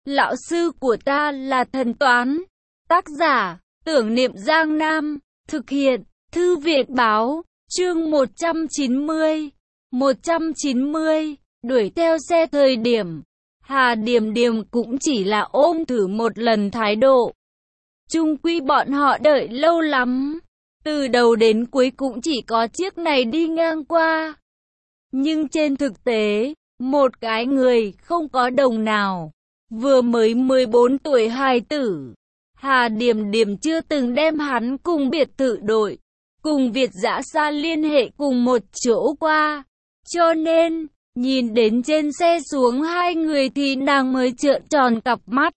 Lão sư của ta là thần toán. Tác giả, Tưởng Niệm Giang Nam. Thực hiện, Thư viện báo. Chương 190. 190. Đuổi theo xe. Thời điểm Hà Điềm Điềm cũng chỉ là ôm thử một lần thái độ. Chung quy bọn họ đợi lâu lắm. Từ đầu đến cuối cũng chỉ có chiếc này đi ngang qua. Nhưng trên thực tế, một cái người không có đồng nào. Vừa mới 14 tuổi hài tử. Hà Điềm Điềm chưa từng đem hắn cùng biệt thự đội, cùng Việt Dã Xa liên hệ cùng một chỗ qua. Cho nên, nhìn đến trên xe xuống hai người thì nàng mới trợn tròn cặp mắt.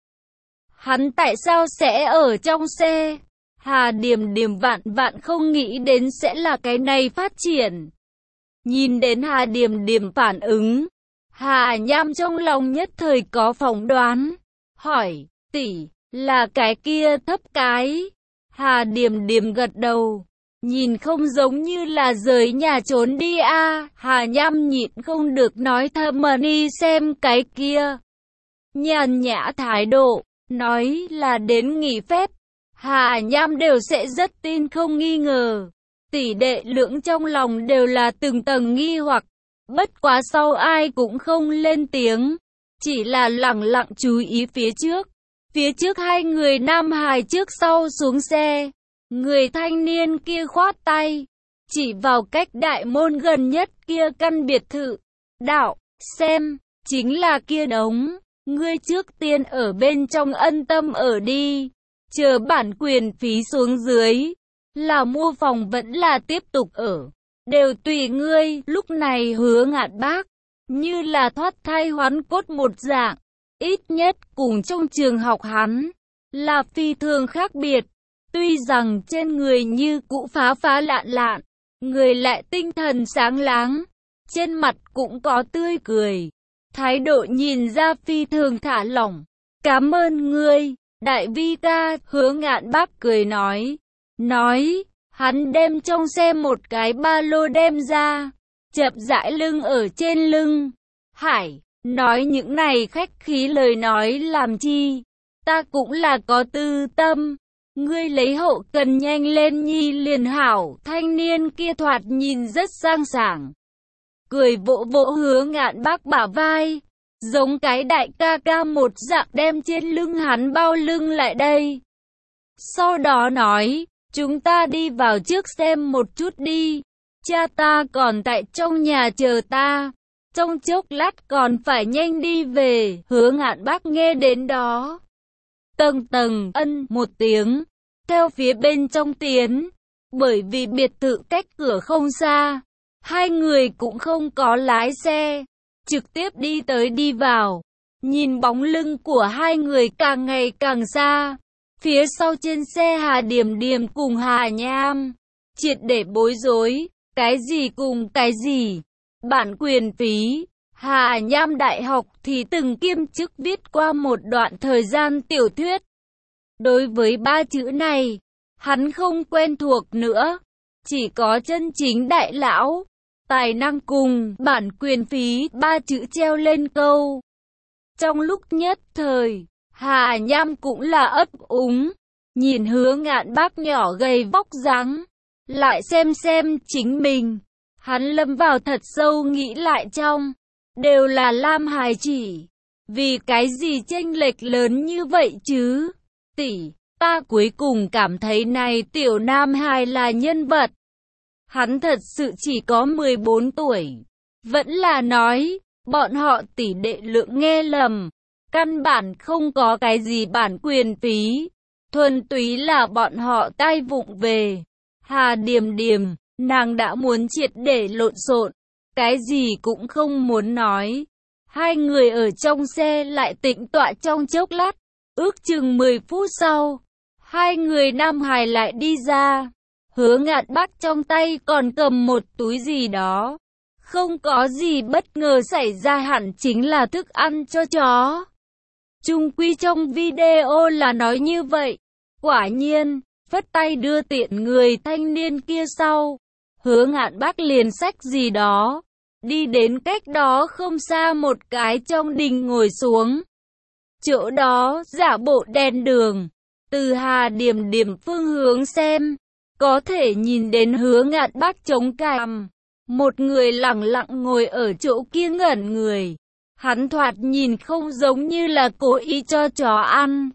Hắn tại sao sẽ ở trong xe? Hà Điềm Điềm vạn vạn không nghĩ đến sẽ là cái này phát triển. Nhìn đến Hà Điềm Điềm phản ứng, Hà Nham trong lòng nhất thời có phỏng đoán. Hỏi, tỷ, là cái kia thấp cái? Hà Điềm Điềm gật đầu. Nhìn không giống như là rời nhà trốn đi a. Hà Nham nhịn không được nói thầm mà đi xem cái kia. Nhàn nhã thái độ, nói là đến nghỉ phép. Hà Nham đều sẽ rất tin không nghi ngờ. Tỷ đệ lưỡng trong lòng đều là từng tầng nghi hoặc. Bất quá sau ai cũng không lên tiếng. Chỉ là lặng lặng chú ý phía trước. Phía trước hai người nam hài trước sau xuống xe. Người thanh niên kia khoát tay. Chỉ vào cách đại môn gần nhất kia căn biệt thự. Đạo, xem, chính là kia đống. Ngươi trước tiên ở bên trong ân tâm ở đi. Chờ bản quyền phí xuống dưới. Là mua phòng vẫn là tiếp tục ở. Đều tùy ngươi. Lúc này Hứa Ngạn Bác như là thoát thai hoán cốt một dạng. Ít nhất cùng trong trường học hắn là phi thường khác biệt. Tuy rằng trên người như cũ phá phá lạn lạn, người lại tinh thần sáng láng, trên mặt cũng có tươi cười, thái độ nhìn ra phi thường thả lỏng. Cảm ơn ngươi, đại vi ca. Hứa Ngạn Bác cười nói, hắn đem trong xe một cái ba lô đem ra, chậm rãi lưng ở trên lưng. Hải, nói những này khách khí lời nói làm chi, ta cũng là có tư tâm. Ngươi lấy hậu cần nhanh lên nhi liền hảo. Thanh niên kia thoạt nhìn rất sang sảng, cười vỗ vỗ Hứa Ngạn Bác bả vai, giống cái đại ca ca một dạng đem trên lưng hắn bao lưng lại đây. Sau đó nói, chúng ta đi vào trước xem một chút đi. Cha ta còn tại trong nhà chờ ta, trong chốc lát còn phải nhanh đi về. Hứa Ngạn Bác nghe đến đó, tầng tầng ân một tiếng, theo phía bên trong tiến. Bởi vì biệt thự cách cửa không xa, hai người cũng không có lái xe, trực tiếp đi tới đi vào. Nhìn bóng lưng của hai người càng ngày càng xa. Phía sau trên xe Hà Điềm Điềm cùng Hà Nham triệt để bối rối. Cái gì cùng cái gì? Bản quyền phí. Hà Nham đại học thì từng kiêm chức viết qua một đoạn thời gian tiểu thuyết. Đối với ba chữ này, hắn không quen thuộc nữa. Chỉ có chân chính đại lão, tài năng cùng bản quyền phí ba chữ treo lên câu. Trong lúc nhất thời, Hà Nham cũng là ấp úng. Nhìn Hứa Ngạn Bác nhỏ gầy vóc dáng, lại xem chính mình. Hắn lâm vào thật sâu nghĩ lại trong. Đều là Lam Hải chỉ. Vì cái gì chênh lệch lớn như vậy chứ? Tỷ, ta cuối cùng cảm thấy này tiểu Nam Hải là nhân vật. Hắn thật sự chỉ có 14 tuổi. Vẫn là nói, bọn họ tỷ đệ lượng nghe lầm. Căn bản không có cái gì bản quyền phí. Thuần túy là bọn họ tai vụng về. Hà Điềm Điềm, nàng đã muốn triệt để lộn xộn, cái gì cũng không muốn nói. Hai người ở trong xe lại tĩnh tọa trong chốc lát. Ước chừng 10 phút sau, hai người nam hài lại đi ra. Hứa Ngạn Bác trong tay còn cầm một túi gì đó. Không có gì bất ngờ xảy ra, hẳn chính là thức ăn cho chó. Chung quy trong video là nói như vậy. Quả nhiên, phất tay đưa tiện người thanh niên kia sau. Hứa Ngạn Bác liền xách gì đó, đi đến cách đó không xa một cái trong đình ngồi xuống. Chỗ đó giả bộ đèn đường. Từ Hà Điềm Điềm phương hướng xem, có thể nhìn đến Hứa Ngạn Bác chống cằm. Một người lặng lặng ngồi ở chỗ kia ngẩn người. Hắn thoạt nhìn không giống như là cố ý cho chó ăn.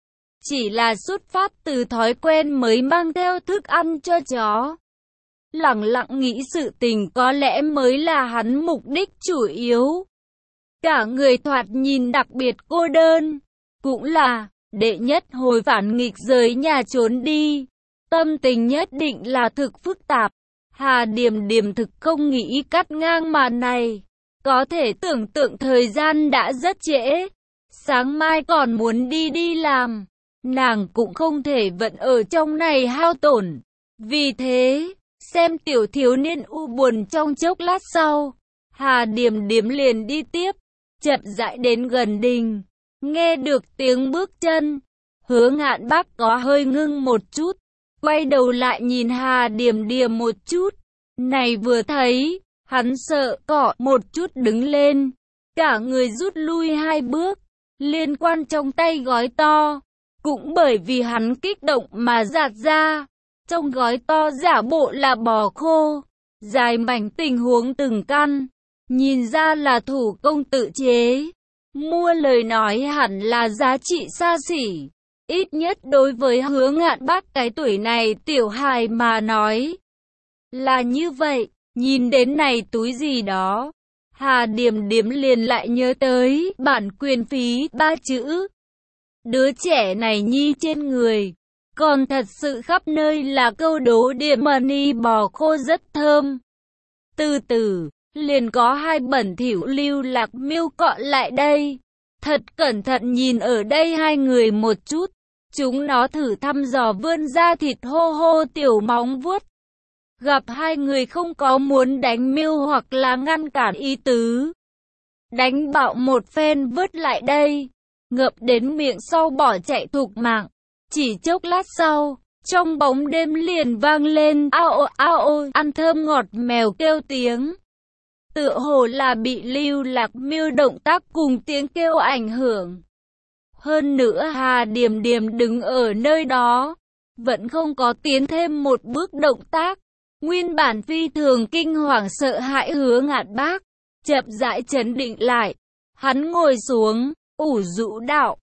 Chỉ là xuất phát từ thói quen mới mang theo thức ăn cho chó. Lặng lặng nghĩ sự tình có lẽ mới là hắn mục đích chủ yếu. Cả người thoạt nhìn đặc biệt cô đơn. Cũng là đệ nhất hồi phản nghịch rời nhà trốn đi. Tâm tình nhất định là thực phức tạp. Hà Điềm Điềm thực không nghĩ cắt ngang màn này. Có thể tưởng tượng thời gian đã rất trễ. Sáng mai còn muốn đi làm. Nàng cũng không thể vẫn ở trong này hao tổn. Vì thế, xem tiểu thiếu niên u buồn trong chốc lát sau. Hà Điềm Điềm liền đi tiếp. Chậm rãi đến gần đình. Nghe được tiếng bước chân. Hứa Ngạn Bác có hơi ngưng một chút. Quay đầu lại nhìn Hà Điềm Điềm một chút. Này vừa thấy, hắn sợ cọ một chút đứng lên. Cả người rút lui 2 bước. Liên quan trong tay gói to. Cũng bởi vì hắn kích động mà giạt ra. Trong gói to giả bộ là bò khô. Dài mảnh tình huống từng căn. Nhìn ra là thủ công tự chế. Mua lời nói hẳn là giá trị xa xỉ. Ít nhất đối với Hứa Ngạn Bác cái tuổi này tiểu hài mà nói. Là như vậy, nhìn đến này túi gì đó. Hà Điềm Điềm liền lại nhớ tới bản quyền phí 3 chữ. Đứa trẻ này nhi trên người. Còn thật sự khắp nơi là câu đố điểm money bò khô rất thơm. Từ từ, liền có 2 bẩn thỉu lưu lạc miêu cọ lại đây. Thật cẩn thận nhìn ở đây 2 người một chút. Chúng nó thử thăm dò vươn ra thịt hô hô tiểu móng vuốt. Gặp 2 người không có muốn đánh miêu hoặc là ngăn cản ý tứ. Đánh bạo một phen vứt lại đây. Ngập đến miệng sau bỏ chạy thục mạng. Chỉ chốc lát sau, trong bóng đêm liền vang lên ao ăn thơm ngọt mèo kêu tiếng. Tựa hồ là bị lưu lạc miêu động tác cùng tiếng kêu ảnh hưởng. Hơn nữa Hà Điềm Điềm đứng ở nơi đó, vẫn không có tiến thêm một bước động tác. Nguyên bản phi thường kinh hoàng sợ hãi Hứa Ngạn Bác, chậm rãi trấn định lại. Hắn ngồi xuống, ủ rũ đạo,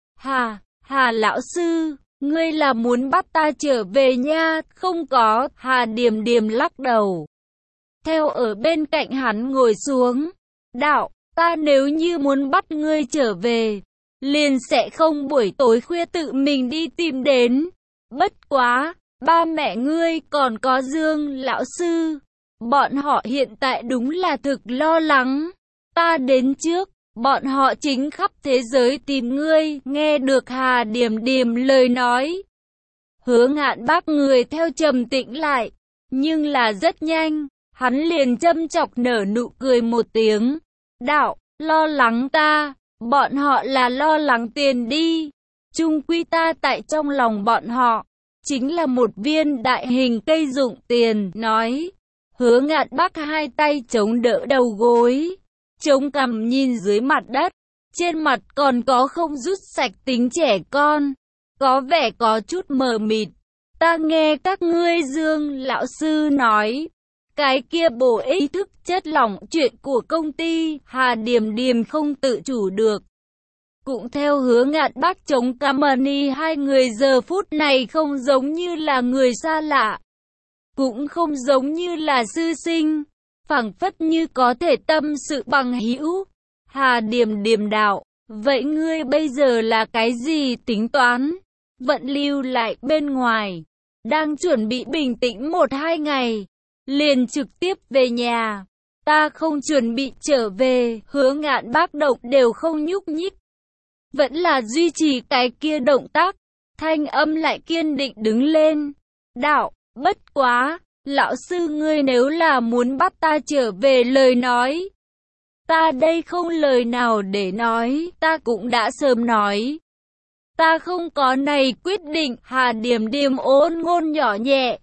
Hà lão sư, ngươi là muốn bắt ta trở về nha? Không có. Hà Điềm Điềm lắc đầu. Theo ở bên cạnh hắn ngồi xuống, đạo, ta nếu như muốn bắt ngươi trở về, liền sẽ không buổi tối khuya tự mình đi tìm đến. Bất quá, ba mẹ ngươi còn có Dương lão sư, bọn họ hiện tại đúng là thực lo lắng. Ta đến trước, bọn họ chính khắp thế giới tìm ngươi. Nghe được Hà Điềm Điềm lời nói, Hứa Ngạn Bác người theo trầm tĩnh lại, nhưng là rất nhanh, hắn liền châm chọc nở nụ cười một tiếng. Đạo, lo lắng ta, bọn họ là lo lắng tiền đi. Chung quy ta tại trong lòng bọn họ, chính là một viên đại hình cây dụng tiền. Nói, Hứa Ngạn Bác 2 tay chống đỡ đầu gối, chống cằm nhìn dưới mặt đất. Trên mặt còn có không rút sạch tính trẻ con, có vẻ có chút mờ mịt. Ta nghe các ngươi Dương lão sư nói, cái kia bổ ích thức chất lỏng chuyện của công ty. Hà Điềm Điềm không tự chủ được. Cũng theo Hứa Ngạn Bác chống Camani, 2 người giờ phút này không giống như là người xa lạ, cũng không giống như là sư sinh, phảng phất như có thể tâm sự bằng hữu. Hà Điềm Điềm đạo, vậy ngươi bây giờ là cái gì tính toán? Vẫn lưu lại bên ngoài, đang chuẩn bị bình tĩnh 1-2 ngày, liền trực tiếp về nhà. Ta không chuẩn bị trở về. Hứa Ngạn Bác động đều không nhúc nhích, vẫn là duy trì cái kia động tác, thanh âm lại kiên định đứng lên. Đạo, bất quá, lão sư ngươi nếu là muốn bắt ta trở về lời nói, ta đây không lời nào để nói, ta cũng đã sớm nói. Ta không có này quyết định. Hà Điềm Điềm ôn ngôn nhỏ nhẹ.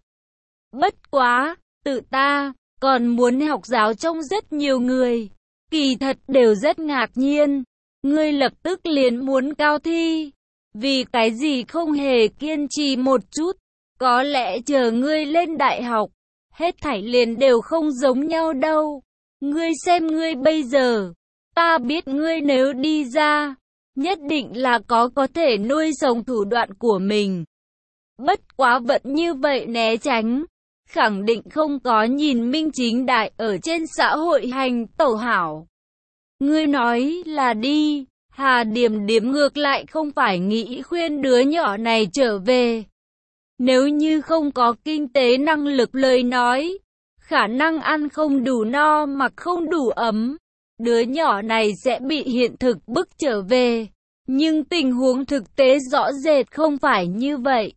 Bất quá, tự ta còn muốn học giáo trong rất nhiều người, kỳ thật đều rất ngạc nhiên. ngươi lập tức liền muốn cao thi. Vì cái gì không hề kiên trì một chút? Có lẽ chờ ngươi lên đại học, hết thảy liền đều không giống nhau đâu. Ngươi xem ngươi bây giờ, ta biết ngươi nếu đi ra, nhất định là có thể nuôi sống thủ đoạn của mình. Bất quá vẫn như vậy né tránh, khẳng định không có nhìn minh chính đại ở trên xã hội hành tẩu hảo. Ngươi nói là đi, Hà Điềm Điềm ngược lại không phải nghĩ khuyên đứa nhỏ này trở về. Nếu như không có kinh tế năng lực lời nói, khả năng ăn không đủ no mặc không đủ ấm, đứa nhỏ này sẽ bị hiện thực bức trở về. Nhưng tình huống thực tế rõ rệt không phải như vậy.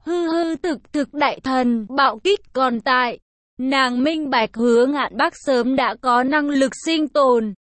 Thực đại thần, bạo kích còn tại. Nàng minh bạch Hứa Ngạn Bác sớm đã có năng lực sinh tồn.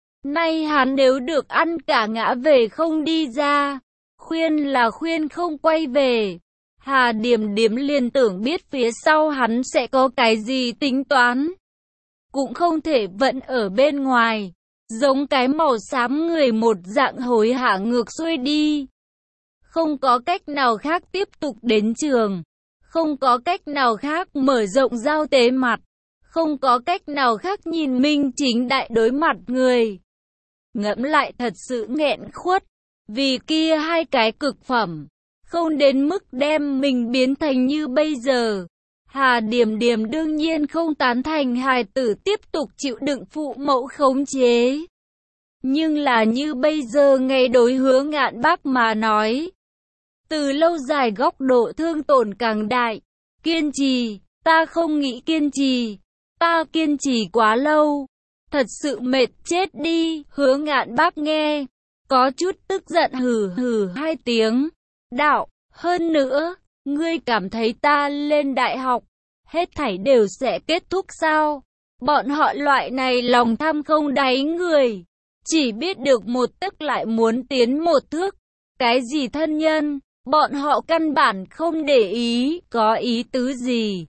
Nay hắn nếu được ăn cả ngã về không đi ra, khuyên là khuyên không quay về. Hà Điềm Điềm liền tưởng biết phía sau hắn sẽ có cái gì tính toán. Cũng không thể vẫn ở bên ngoài, giống cái màu xám người một dạng hối hả ngược xuôi đi. Không có cách nào khác tiếp tục đến trường, không có cách nào khác mở rộng giao tế mặt, không có cách nào khác nhìn minh chính đại đối mặt người. Ngẫm lại thật sự nghẹn khuất, vì kia hai cái cực phẩm, không đến mức đem mình biến thành như bây giờ. Hà Điềm Điềm đương nhiên không tán thành hài tử tiếp tục chịu đựng phụ mẫu khống chế. Nhưng là như bây giờ ngay đối Hứa Ngạn Bác mà nói, từ lâu dài góc độ thương tổn càng đại. Kiên trì, ta không nghĩ kiên trì, ta kiên trì quá lâu, thật sự mệt chết đi. Hứa Ngạn Bác nghe, có chút tức giận hừ hai tiếng, đạo, hơn nữa, ngươi cảm thấy ta lên đại học, hết thảy đều sẽ kết thúc sao? Bọn họ loại này lòng tham không đáy người, chỉ biết được một tức lại muốn tiến một thước, cái gì thân nhân, bọn họ căn bản không để ý, có ý tứ gì.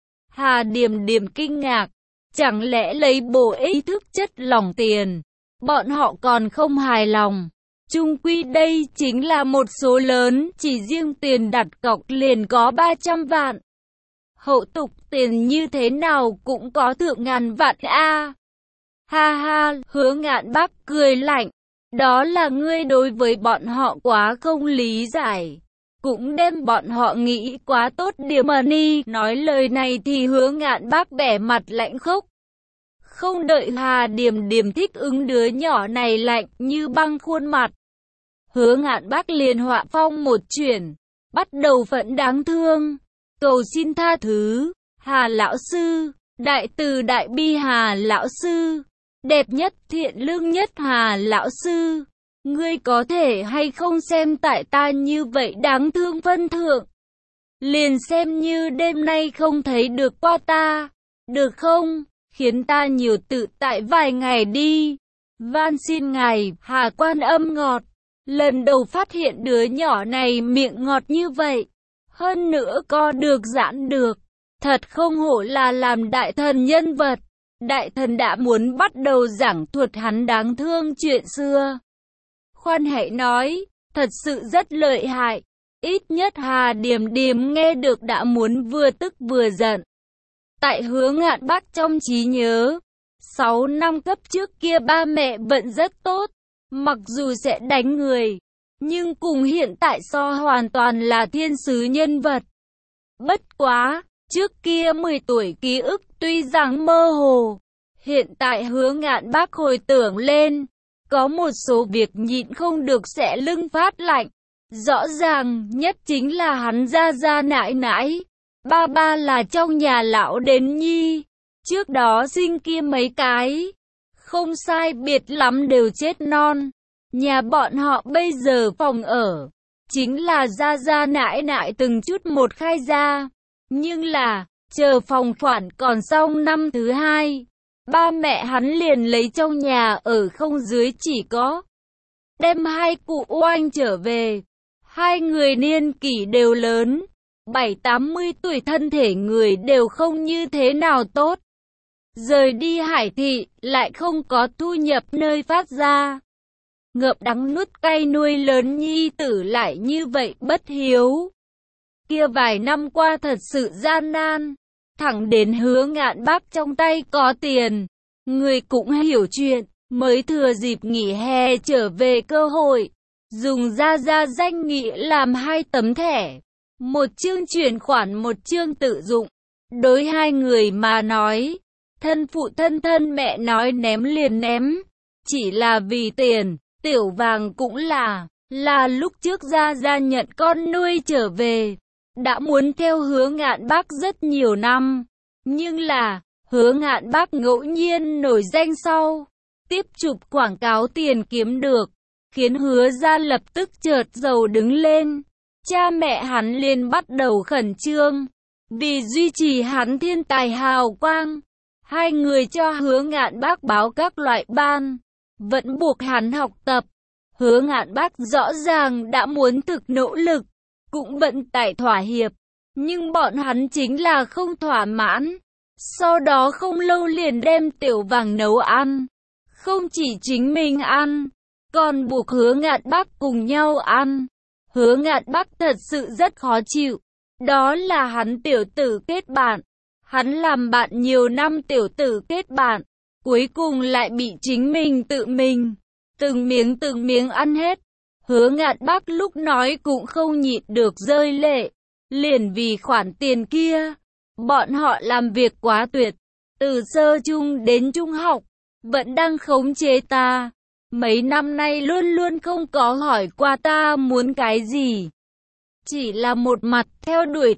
Hà Điềm Điềm kinh ngạc, chẳng lẽ lấy bổ ý thức chất lòng tiền, bọn họ còn không hài lòng. Chung quy đây chính là một số lớn, chỉ riêng tiền đặt cọc liền có 300 vạn. Hậu tục tiền như thế nào cũng có thượng ngàn vạn a. Ha ha, Hứa Ngạn Bác cười lạnh, đó là ngươi đối với bọn họ quá không lý giải, cũng đem bọn họ nghĩ quá tốt điểm mà đi. Nói lời này thì Hứa Ngạn Bác bẻ mặt lạnh khốc. Không đợi Hà Điềm Điềm thích ứng đứa nhỏ này lạnh như băng khuôn mặt, Hứa Ngạn Bác liền họa phong một chuyển, bắt đầu phẫn đáng thương, cầu xin tha thứ. Hà lão sư, đại từ đại bi Hà lão sư, đẹp nhất thiện lương nhất Hà lão sư, ngươi có thể hay không xem tại ta như vậy đáng thương phân thượng, liền xem như đêm nay không thấy được qua ta, được không? Khiến ta nhiều tự tại vài ngày đi. Van xin ngài, Hà Quan Âm ngọt. Lần đầu phát hiện đứa nhỏ này miệng ngọt như vậy. Hơn nữa co được giãn được. Thật không hổ là làm đại thần nhân vật. Đại thần đã muốn bắt đầu giảng thuật hắn đáng thương chuyện xưa. Khoan hãy nói, thật sự rất lợi hại. Ít nhất Hà Điềm Điềm nghe được đã muốn vừa tức vừa giận. Tại Hứa Ngạn Bác trong trí nhớ, 6 năm cấp trước kia ba mẹ vẫn rất tốt, mặc dù sẽ đánh người, nhưng cùng hiện tại so hoàn toàn là thiên sứ nhân vật. Bất quá, trước kia 10 tuổi ký ức tuy rằng mơ hồ, hiện tại Hứa Ngạn Bác hồi tưởng lên, có một số việc nhịn không được sẽ lưng phát lạnh. Rõ ràng nhất chính là hắn ra nãi nãi. Ba là trong nhà lão đến nhi, trước đó sinh kia mấy cái, không sai biệt lắm đều chết non. Nhà bọn họ bây giờ phòng ở, chính là ra nãi nãi từng chút một khai ra. Nhưng là, chờ phòng khoản còn xong năm thứ hai, ba mẹ hắn liền lấy trong nhà ở không dưới chỉ có. Đem hai cụ oanh trở về, hai người niên kỷ đều lớn. 70-80 tuổi thân thể người đều không như thế nào tốt. Rời đi Hải thị, lại không có thu nhập nơi phát ra. ngậm đắng nuốt cay nuôi lớn nhi tử lại như vậy bất hiếu. Kia vài năm qua thật sự gian nan, thẳng đến Hứa Ngạn Bác trong tay có tiền, người cũng hiểu chuyện, mới thừa dịp nghỉ hè trở về cơ hội, dùng ra danh nghĩa làm 2 tấm thẻ, một chương chuyển khoản một chương tự dụng. Đối hai người mà nói, thân phụ thân mẹ nói ném liền ném, chỉ là vì tiền. Tiểu Vàng cũng là lúc trước ra nhận con nuôi trở về, đã muốn theo Hứa Ngạn Bác rất nhiều năm, nhưng là Hứa Ngạn Bác ngẫu nhiên nổi danh sau, tiếp chụp quảng cáo tiền kiếm được, khiến Hứa gia lập tức chợt giàu đứng lên. Cha mẹ hắn liền bắt đầu khẩn trương, vì duy trì hắn thiên tài hào quang, hai người cho Hứa Ngạn Bác báo các loại ban, vẫn buộc hắn học tập. Hứa Ngạn Bác rõ ràng đã muốn thực nỗ lực, cũng bận tại thỏa hiệp, nhưng bọn hắn chính là không thỏa mãn. Sau đó không lâu liền đem Tiểu Vàng nấu ăn, không chỉ chính mình ăn, còn buộc Hứa Ngạn Bác cùng nhau ăn. Hứa Ngạn Bác thật sự rất khó chịu, đó là hắn tiểu tử kết bạn, hắn làm bạn nhiều năm tiểu tử kết bạn, cuối cùng lại bị chính mình tự mình từng miếng ăn hết. Hứa Ngạn Bác lúc nói cũng không nhịn được rơi lệ, liền vì khoản tiền kia, bọn họ làm việc quá tuyệt, từ sơ trung đến trung học, vẫn đang khống chế ta. Mấy năm nay luôn luôn không có hỏi qua ta muốn cái gì. Chỉ là một mặt theo đuổi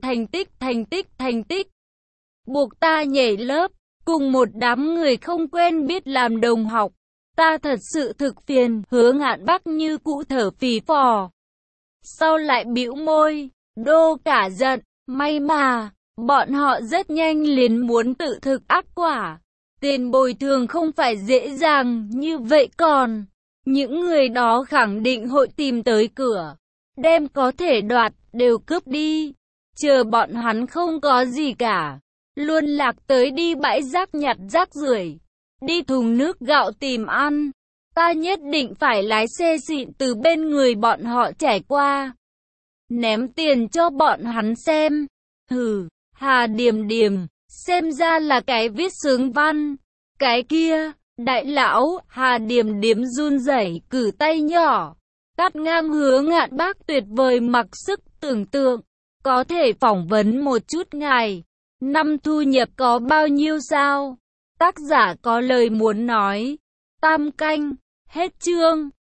thành tích. Buộc ta nhảy lớp, cùng một đám người không quen biết làm đồng học. Ta thật sự thực phiền. Hứa Ngạn Bác như cũ thở phì phò. Sau lại bĩu môi, đô cả giận. May mà, bọn họ rất nhanh liền muốn tự thực ác quả. Tiền bồi thường không phải dễ dàng như vậy, còn những người đó khẳng định hội tìm tới cửa, đem có thể đoạt đều cướp đi. Chờ bọn hắn không có gì cả, luôn lạc tới đi bãi rác nhặt rác rưởi, đi thùng nước gạo tìm ăn. Ta nhất định phải lái xe xịn từ bên người bọn họ trải qua, ném tiền cho bọn hắn xem. Hừ, Hà Điềm Điềm, xem ra là cái viết sướng văn. Cái kia, đại lão, Hà Điềm Điềm run rẩy cử tay nhỏ, cắt ngang Hứa Ngạn Bác tuyệt vời mặc sức tưởng tượng. Có thể phỏng vấn một chút ngài, năm thu nhập có bao nhiêu sao? Tác giả có lời muốn nói. Tam canh, hết chương.